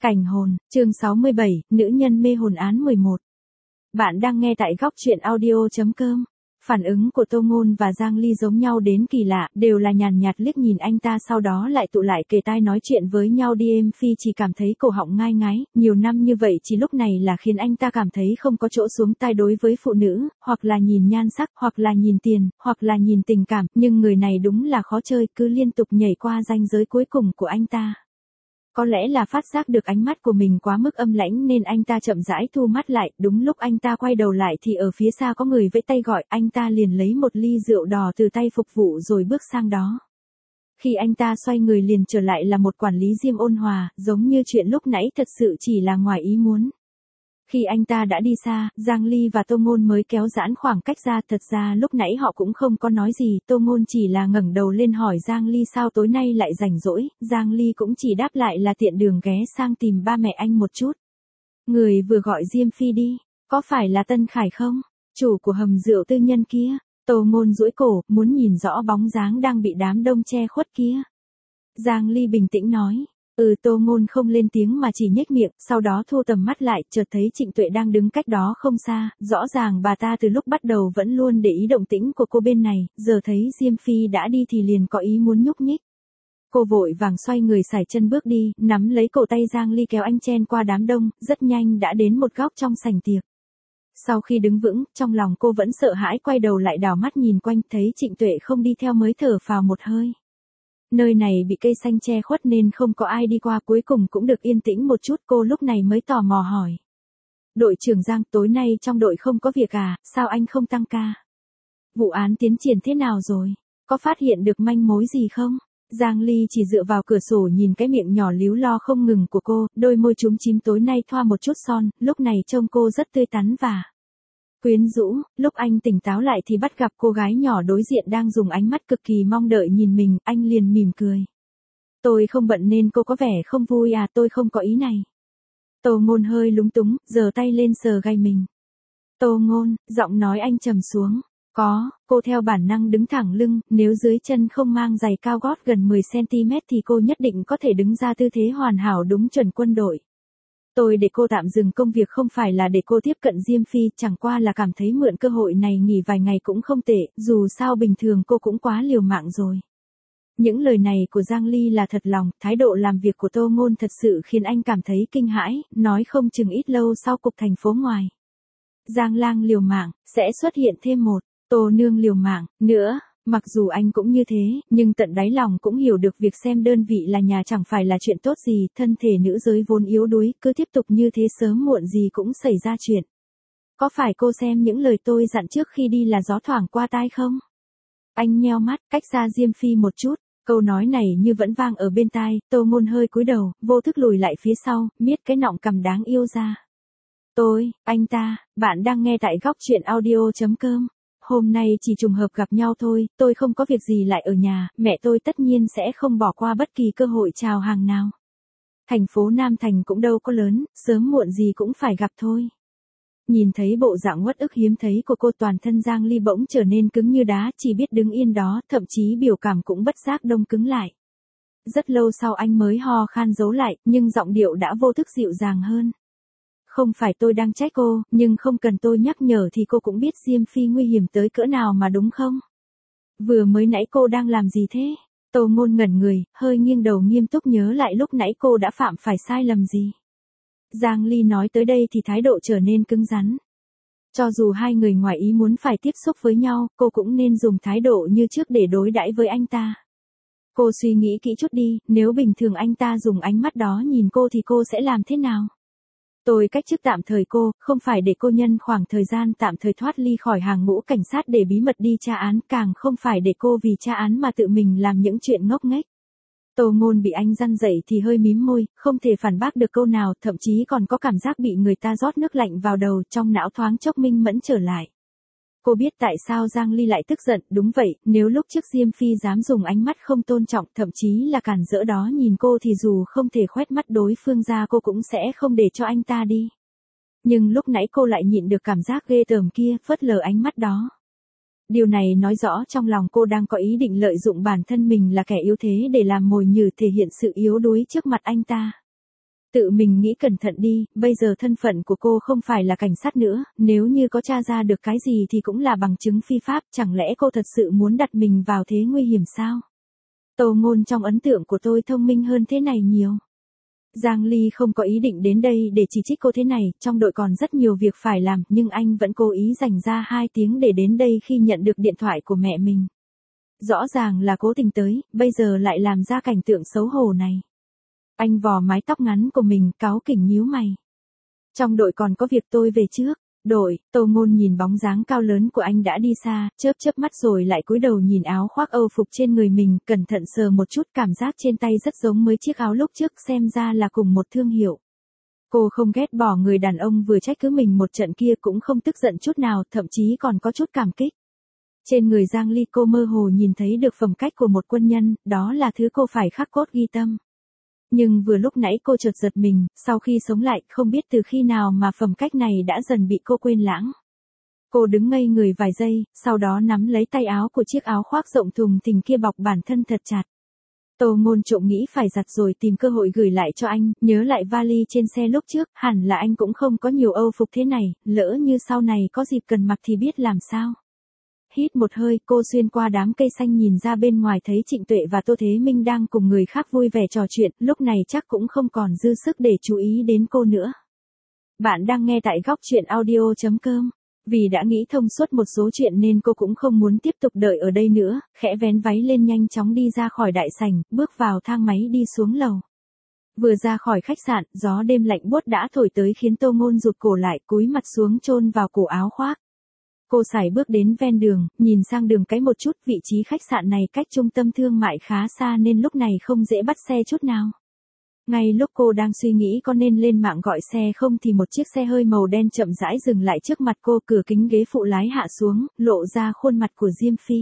Cảnh hồn, chương 67, nữ nhân mê hồn án 11. Bạn đang nghe tại góc truyện audio.com. Phản ứng của Tô Ngôn và Giang Ly giống nhau đến kỳ lạ, đều là nhàn nhạt liếc nhìn anh ta sau đó lại tụ lại kề tai nói chuyện với nhau đi. Em Phi chỉ cảm thấy cổ họng ngai ngái, nhiều năm như vậy chỉ lúc này là khiến anh ta cảm thấy không có chỗ xuống tai đối với phụ nữ, hoặc là nhìn nhan sắc, hoặc là nhìn tiền, hoặc là nhìn tình cảm, nhưng người này đúng là khó chơi, cứ liên tục nhảy qua ranh giới cuối cùng của anh ta. Có lẽ là phát giác được ánh mắt của mình quá mức âm lãnh nên anh ta chậm rãi thu mắt lại, đúng lúc anh ta quay đầu lại thì ở phía xa có người vẫy tay gọi, anh ta liền lấy một ly rượu đỏ từ tay phục vụ rồi bước sang đó. Khi anh ta xoay người liền trở lại là một quản lý Diêm ôn hòa, giống như chuyện lúc nãy thật sự chỉ là ngoài ý muốn. Khi anh ta đã đi xa, Giang Ly và Tô Ngôn mới kéo giãn khoảng cách ra, thật ra lúc nãy họ cũng không có nói gì, Tô Ngôn chỉ là ngẩng đầu lên hỏi Giang Ly sao tối nay lại rảnh rỗi, Giang Ly cũng chỉ đáp lại là tiện đường ghé sang tìm ba mẹ anh một chút. Người vừa gọi Diêm Phi đi, có phải là Tân Khải không? Chủ của hầm rượu tư nhân kia. Tô Ngôn duỗi cổ, muốn nhìn rõ bóng dáng đang bị đám đông che khuất kia. Giang Ly bình tĩnh nói. Tô Ngôn không lên tiếng mà chỉ nhếch miệng, sau đó thu tầm mắt lại, chợt thấy Trịnh Tuệ đang đứng cách đó không xa, rõ ràng bà ta từ lúc bắt đầu vẫn luôn để ý động tĩnh của cô bên này, giờ thấy Diêm Phi đã đi thì liền có ý muốn nhúc nhích. Cô vội vàng xoay người sải chân bước đi, nắm lấy cổ tay Giang Ly kéo anh chen qua đám đông, rất nhanh đã đến một góc trong sảnh tiệc. Sau khi đứng vững, trong lòng cô vẫn sợ hãi quay đầu lại đảo mắt nhìn quanh, thấy Trịnh Tuệ không đi theo mới thở phào một hơi. Nơi này bị cây xanh che khuất nên không có ai đi qua, cuối cùng cũng được yên tĩnh một chút, cô lúc này mới tò mò hỏi. Đội trưởng Giang, tối nay trong đội không có việc à, sao anh không tăng ca? Vụ án tiến triển thế nào rồi? Có phát hiện được manh mối gì không? Giang Ly chỉ dựa vào cửa sổ nhìn cái miệng nhỏ líu lo không ngừng của cô, đôi môi chúm chím tối nay thoa một chút son, lúc này trông cô rất tươi tắn và quyến rũ. Lúc anh tỉnh táo lại thì bắt gặp cô gái nhỏ đối diện đang dùng ánh mắt cực kỳ mong đợi nhìn mình, anh liền mỉm cười. Tôi không bận nên cô có vẻ không vui à, tôi không có ý này. Tô Ngôn hơi lúng túng, giơ tay lên sờ gáy mình. Tô Ngôn, giọng nói anh trầm xuống. Có, cô theo bản năng đứng thẳng lưng, nếu dưới chân không mang giày cao gót gần 10cm thì cô nhất định có thể đứng ra tư thế hoàn hảo đúng chuẩn quân đội. Tôi để cô tạm dừng công việc không phải là để cô tiếp cận Diêm Phi, chẳng qua là cảm thấy mượn cơ hội này nghỉ vài ngày cũng không tệ, dù sao bình thường cô cũng quá liều mạng rồi. Những lời này của Giang Ly là thật lòng, thái độ làm việc của Tô Ngôn thật sự khiến anh cảm thấy kinh hãi, nói không chừng ít lâu sau cục thành phố ngoài. Giang Lang liều mạng, sẽ xuất hiện thêm một, Tô Nương liều mạng, nữa. Mặc dù anh cũng như thế, nhưng tận đáy lòng cũng hiểu được việc xem đơn vị là nhà chẳng phải là chuyện tốt gì, thân thể nữ giới vốn yếu đuối, cứ tiếp tục như thế sớm muộn gì cũng xảy ra chuyện. Có phải cô xem những lời tôi dặn trước khi đi là gió thoảng qua tai không? Anh nheo mắt, cách xa Diêm Phi một chút, câu nói này như vẫn vang ở bên tai, Tô Ngôn hơi cúi đầu, vô thức lùi lại phía sau, miết cái nọng cằm đáng yêu ra. Anh ta, bạn đang nghe tại góc truyện audio.com. Hôm nay chỉ trùng hợp gặp nhau thôi, tôi không có việc gì lại ở nhà, mẹ tôi tất nhiên sẽ không bỏ qua bất kỳ cơ hội chào hàng nào. Thành phố Nam Thành cũng đâu có lớn, sớm muộn gì cũng phải gặp thôi. Nhìn thấy bộ dạng uất ức hiếm thấy của cô, toàn thân Giang Ly bỗng trở nên cứng như đá, chỉ biết đứng yên đó, thậm chí biểu cảm cũng bất giác đông cứng lại. Rất lâu sau anh mới ho khan giấu lại, nhưng giọng điệu đã vô thức dịu dàng hơn. Không phải tôi đang trách cô, nhưng không cần tôi nhắc nhở thì cô cũng biết Diêm Phi nguy hiểm tới cỡ nào mà đúng không? Vừa mới nãy cô đang làm gì thế? Tô Ngôn ngẩn người, hơi nghiêng đầu nghiêm túc nhớ lại lúc nãy cô đã phạm phải sai lầm gì. Giang Ly nói tới đây thì thái độ trở nên cứng rắn. Cho dù hai người ngoài ý muốn phải tiếp xúc với nhau, cô cũng nên dùng thái độ như trước để đối đãi với anh ta. Cô suy nghĩ kỹ chút đi, nếu bình thường anh ta dùng ánh mắt đó nhìn cô thì cô sẽ làm thế nào? Tôi cách chức tạm thời cô, không phải để cô nhân khoảng thời gian tạm thời thoát ly khỏi hàng ngũ cảnh sát để bí mật đi tra án, càng không phải để cô vì tra án mà tự mình làm những chuyện ngốc nghếch. Tô Ngôn bị anh răn dậy thì hơi mím môi, không thể phản bác được câu nào, thậm chí còn có cảm giác bị người ta rót nước lạnh vào đầu, trong não thoáng chốc minh mẫn trở lại. Cô biết tại sao Giang Ly lại tức giận, đúng vậy, nếu lúc trước Diêm Phi dám dùng ánh mắt không tôn trọng, thậm chí là cản rỡ đó nhìn cô thì dù không thể khoét mắt đối phương ra cô cũng sẽ không để cho anh ta đi. Nhưng lúc nãy cô lại nhịn được cảm giác ghê tởm kia, phớt lờ ánh mắt đó. Điều này nói rõ trong lòng cô đang có ý định lợi dụng bản thân mình là kẻ yếu thế để làm mồi nhử thể hiện sự yếu đuối trước mặt anh ta. Tự mình nghĩ cẩn thận đi, bây giờ thân phận của cô không phải là cảnh sát nữa, nếu như có tra ra được cái gì thì cũng là bằng chứng phi pháp, chẳng lẽ cô thật sự muốn đặt mình vào thế nguy hiểm sao? Tô Ngôn trong ấn tượng của tôi thông minh hơn thế này nhiều. Giang Ly không có ý định đến đây để chỉ trích cô thế này, trong đội còn rất nhiều việc phải làm, nhưng anh vẫn cố ý dành ra 2 tiếng để đến đây khi nhận được điện thoại của mẹ mình. Rõ ràng là cố tình tới, bây giờ lại làm ra cảnh tượng xấu hổ này. Anh vò mái tóc ngắn của mình, cáu kỉnh nhíu mày. Trong đội còn có việc, tôi về trước. Đội, Tô Ngôn nhìn bóng dáng cao lớn của anh đã đi xa, chớp chớp mắt rồi lại cúi đầu nhìn áo khoác Âu phục trên người mình, cẩn thận sờ một chút, cảm giác trên tay rất giống mấy chiếc áo lúc trước, xem ra là cùng một thương hiệu. Cô không ghét bỏ người đàn ông vừa trách cứ mình một trận kia, cũng không tức giận chút nào, thậm chí còn có chút cảm kích. Trên người Giang Ly cô mơ hồ nhìn thấy được phẩm cách của một quân nhân, đó là thứ cô phải khắc cốt ghi tâm. Nhưng vừa lúc nãy cô chợt giật mình, sau khi sống lại, không biết từ khi nào mà phẩm cách này đã dần bị cô quên lãng. Cô đứng ngây người vài giây, sau đó nắm lấy tay áo của chiếc áo khoác rộng thùng thình kia bọc bản thân thật chặt. Tô Ngôn trộm nghĩ phải giặt rồi tìm cơ hội gửi lại cho anh, nhớ lại vali trên xe lúc trước, hẳn là anh cũng không có nhiều Âu phục thế này, lỡ như sau này có dịp cần mặc thì biết làm sao. Hít một hơi, cô xuyên qua đám cây xanh nhìn ra bên ngoài thấy Trịnh Tuệ và Tô Thế Minh đang cùng người khác vui vẻ trò chuyện, lúc này chắc cũng không còn dư sức để chú ý đến cô nữa. Bạn đang nghe tại góc truyện audio.com. Vì đã nghĩ thông suốt một số chuyện nên cô cũng không muốn tiếp tục đợi ở đây nữa, khẽ vén váy lên nhanh chóng đi ra khỏi đại sảnh, bước vào thang máy đi xuống lầu. Vừa ra khỏi khách sạn, gió đêm lạnh buốt đã thổi tới khiến Tô Ngôn rụt cổ lại, cúi mặt xuống chôn vào cổ áo khoác. Cô sải bước đến ven đường, nhìn sang đường cái một chút, vị trí khách sạn này cách trung tâm thương mại khá xa nên lúc này không dễ bắt xe chút nào. Ngay lúc cô đang suy nghĩ có nên lên mạng gọi xe không thì một chiếc xe hơi màu đen chậm rãi dừng lại trước mặt cô, cửa kính ghế phụ lái hạ xuống, lộ ra khuôn mặt của Diêm Phi.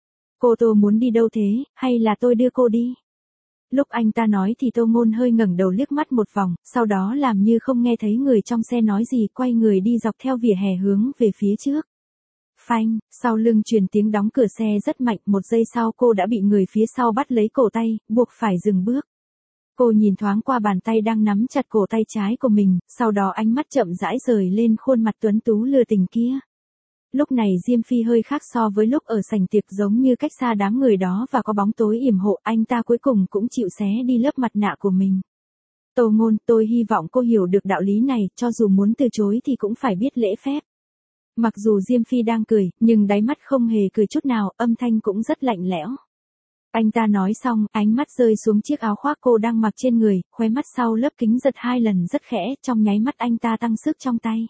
Cô Tô muốn đi đâu thế, hay là tôi đưa cô đi? Lúc anh ta nói thì Tô Ngôn hơi ngẩng đầu liếc mắt một vòng, sau đó làm như không nghe thấy người trong xe nói gì, quay người đi dọc theo vỉa hè hướng về phía trước. Phanh, sau lưng truyền tiếng đóng cửa xe rất mạnh, một giây sau cô đã bị người phía sau bắt lấy cổ tay, buộc phải dừng bước. Cô nhìn thoáng qua bàn tay đang nắm chặt cổ tay trái của mình, sau đó ánh mắt chậm rãi rời lên khuôn mặt tuấn tú lừa tình kia. Lúc này Diêm Phi hơi khác so với lúc ở sảnh tiệc, giống như cách xa đám người đó và có bóng tối yểm hộ, anh ta cuối cùng cũng chịu xé đi lớp mặt nạ của mình. Tô Ngôn, tôi hy vọng cô hiểu được đạo lý này, cho dù muốn từ chối thì cũng phải biết lễ phép. Mặc dù Diêm Phi đang cười, nhưng đáy mắt không hề cười chút nào, âm thanh cũng rất lạnh lẽo. Anh ta nói xong, ánh mắt rơi xuống chiếc áo khoác cô đang mặc trên người, khóe mắt sau lớp kính giật 2 lần rất khẽ, trong nháy mắt anh ta tăng sức trong tay.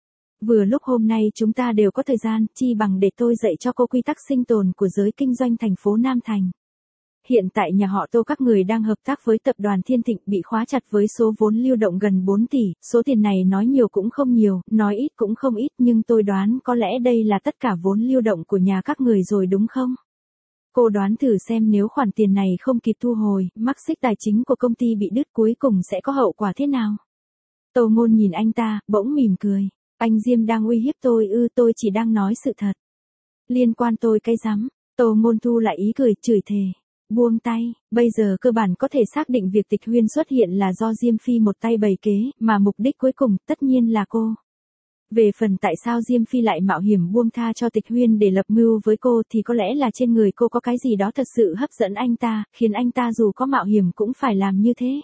Vừa lúc hôm nay chúng ta đều có thời gian, chi bằng để tôi dạy cho cô quy tắc sinh tồn của giới kinh doanh thành phố Nam Thành. Hiện tại nhà họ Tô các người đang hợp tác với tập đoàn Thiên Thịnh, bị khóa chặt với số vốn lưu động gần 4 tỷ, số tiền này nói nhiều cũng không nhiều, nói ít cũng không ít, nhưng tôi đoán có lẽ đây là tất cả vốn lưu động của nhà các người rồi đúng không? Cô đoán thử xem nếu khoản tiền này không kịp thu hồi, mắc xích tài chính của công ty bị đứt cuối cùng sẽ có hậu quả thế nào? Tô Ngôn nhìn anh ta, bỗng mỉm cười. Anh Diêm đang uy hiếp tôi ư? Tôi chỉ đang nói sự thật. Liên quan tôi cái rắm. Tô Ngôn thu lại ý cười, chửi thề. Buông tay, bây giờ cơ bản có thể xác định việc Tịch Huyên xuất hiện là do Diêm Phi một tay bày kế, mà mục đích cuối cùng tất nhiên là cô. Về phần tại sao Diêm Phi lại mạo hiểm buông tha cho Tịch Huyên để lập mưu với cô thì có lẽ là trên người cô có cái gì đó thật sự hấp dẫn anh ta, khiến anh ta dù có mạo hiểm cũng phải làm như thế.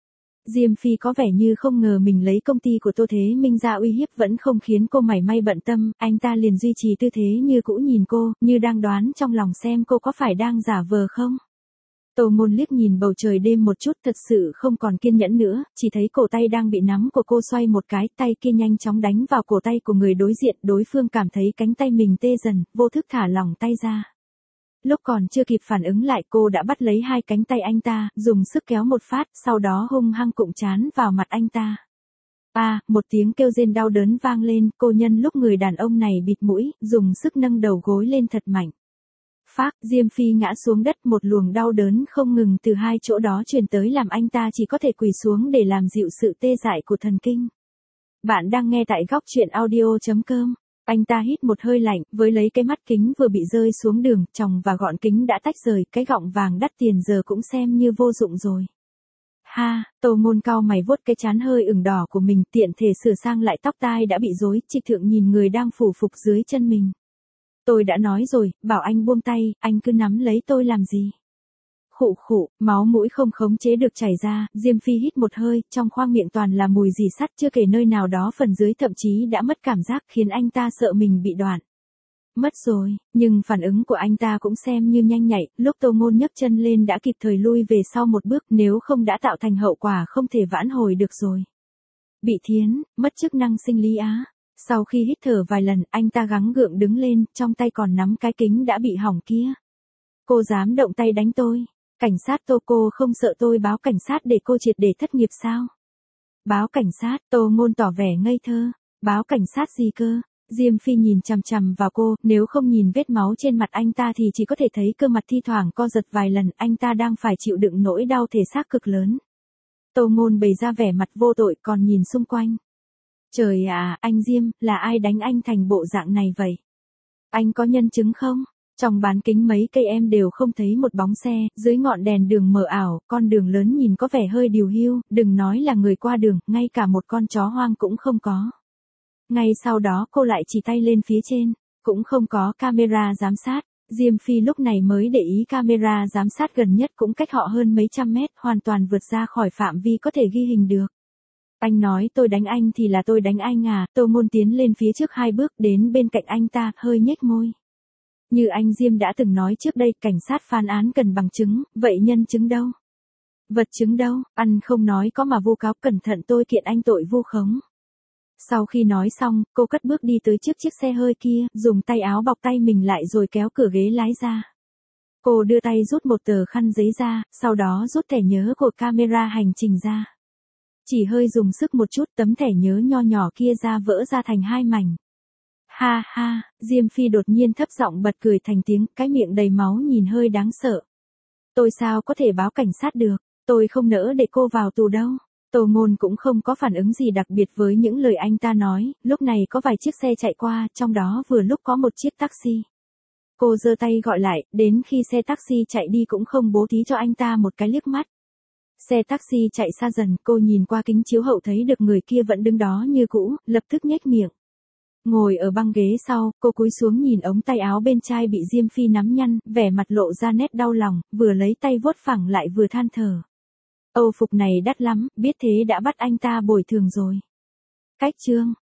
Diêm Phi có vẻ như không ngờ mình lấy công ty của Tô Thế Minh ra uy hiếp vẫn không khiến cô mảy may bận tâm, anh ta liền duy trì tư thế như cũ nhìn cô, như đang đoán trong lòng xem cô có phải đang giả vờ không. Tô Ngôn liếc nhìn bầu trời đêm một chút, thật sự không còn kiên nhẫn nữa, chỉ thấy cổ tay đang bị nắm của cô xoay một cái, tay kia nhanh chóng đánh vào cổ tay của người đối diện, đối phương cảm thấy cánh tay mình tê dần, vô thức thả lỏng tay ra. Lúc còn chưa kịp phản ứng lại cô đã bắt lấy hai cánh tay anh ta, dùng sức kéo một phát, sau đó hung hăng cụng trán vào mặt anh ta. Một tiếng kêu rên đau đớn vang lên, cô nhân lúc người đàn ông này bịt mũi, dùng sức nâng đầu gối lên thật mạnh. Phác, Diêm Phi ngã xuống đất, một luồng đau đớn không ngừng từ hai chỗ đó truyền tới làm anh ta chỉ có thể quỳ xuống để làm dịu sự tê dại của thần kinh. Bạn đang nghe tại góc truyện audio.com. Anh ta hít một hơi lạnh, với lấy cái mắt kính vừa bị rơi xuống đường, tròng và gọn kính đã tách rời, cái gọng vàng đắt tiền giờ cũng xem như vô dụng rồi. ha, Tô Ngôn cau mày vuốt cái trán hơi ửng đỏ của mình, tiện thể sửa sang lại tóc tai đã bị rối, Trịch Thượng nhìn người đang phủ phục dưới chân mình. Tôi đã nói rồi, bảo anh buông tay, anh cứ nắm lấy tôi làm gì? Khụ khụ, máu mũi không khống chế được chảy ra, Diêm Phi hít một hơi, trong khoang miệng toàn là mùi dì sắt, chưa kể nơi nào đó phần dưới thậm chí đã mất cảm giác, khiến anh ta sợ mình bị đoạn. Mất rồi, nhưng phản ứng của anh ta cũng xem như nhanh nhạy, lúc Tô Ngôn nhấc chân lên đã kịp thời lui về sau một bước, nếu không đã tạo thành hậu quả không thể vãn hồi được rồi. Bị thiến, mất chức năng sinh lý á. Sau khi hít thở vài lần, anh ta gắng gượng đứng lên, trong tay còn nắm cái kính đã bị hỏng kia. Cô dám động tay đánh tôi. Cảnh sát Tô, cô không sợ tôi báo cảnh sát để cô triệt để thất nghiệp sao? Báo cảnh sát, Tô Ngôn tỏ vẻ ngây thơ. Báo cảnh sát gì cơ? Diêm Phi nhìn chằm chằm vào cô, nếu không nhìn vết máu trên mặt anh ta thì chỉ có thể thấy cơ mặt thi thoảng co giật vài lần, anh ta đang phải chịu đựng nỗi đau thể xác cực lớn. Tô Ngôn bày ra vẻ mặt vô tội còn nhìn xung quanh. Trời ạ, anh Diêm, là ai đánh anh thành bộ dạng này vậy? Anh có nhân chứng không? Trong bán kính mấy cây em đều không thấy một bóng xe, dưới ngọn đèn đường mờ ảo, con đường lớn nhìn có vẻ hơi điều hiu, đừng nói là người qua đường, ngay cả một con chó hoang cũng không có. Ngay sau đó cô lại chỉ tay lên phía trên, cũng không có camera giám sát. Diêm Phi lúc này mới để ý camera giám sát gần nhất cũng cách họ hơn mấy trăm mét, hoàn toàn vượt ra khỏi phạm vi có thể ghi hình được. Anh nói tôi đánh anh thì là tôi đánh anh à? Tô Ngôn tiến lên phía trước 2 bước đến bên cạnh anh ta, hơi nhếch môi. Như anh Diêm đã từng nói trước đây, cảnh sát phán án cần bằng chứng, vậy nhân chứng đâu? Vật chứng đâu? Anh không nói có mà vu cáo, cẩn thận tôi kiện anh tội vu khống. Sau khi nói xong, cô cất bước đi tới trước chiếc xe hơi kia, dùng tay áo bọc tay mình lại rồi kéo cửa ghế lái ra. Cô đưa tay rút một tờ khăn giấy ra, sau đó rút thẻ nhớ của camera hành trình ra. Chỉ hơi dùng sức một chút, tấm thẻ nhớ nho nhỏ kia ra vỡ ra thành 2 mảnh. Ha ha, Diêm Phi đột nhiên thấp giọng bật cười thành tiếng, cái miệng đầy máu nhìn hơi đáng sợ. Tôi sao có thể báo cảnh sát được, tôi không nỡ để cô vào tù đâu. Tô Ngôn cũng không có phản ứng gì đặc biệt với những lời anh ta nói, lúc này có vài chiếc xe chạy qua, trong đó vừa lúc có một chiếc taxi. Cô giơ tay gọi lại, đến khi xe taxi chạy đi cũng không bố thí cho anh ta một cái liếc mắt. Xe taxi chạy xa dần, cô nhìn qua kính chiếu hậu thấy được người kia vẫn đứng đó như cũ, lập tức nhếch miệng. Ngồi ở băng ghế sau, cô cúi xuống nhìn ống tay áo bên trai bị Diêm Phi nắm nhăn, vẻ mặt lộ ra nét đau lòng, vừa lấy tay vuốt phẳng lại vừa than thở. Âu phục này đắt lắm, biết thế đã bắt anh ta bồi thường rồi. Cách chương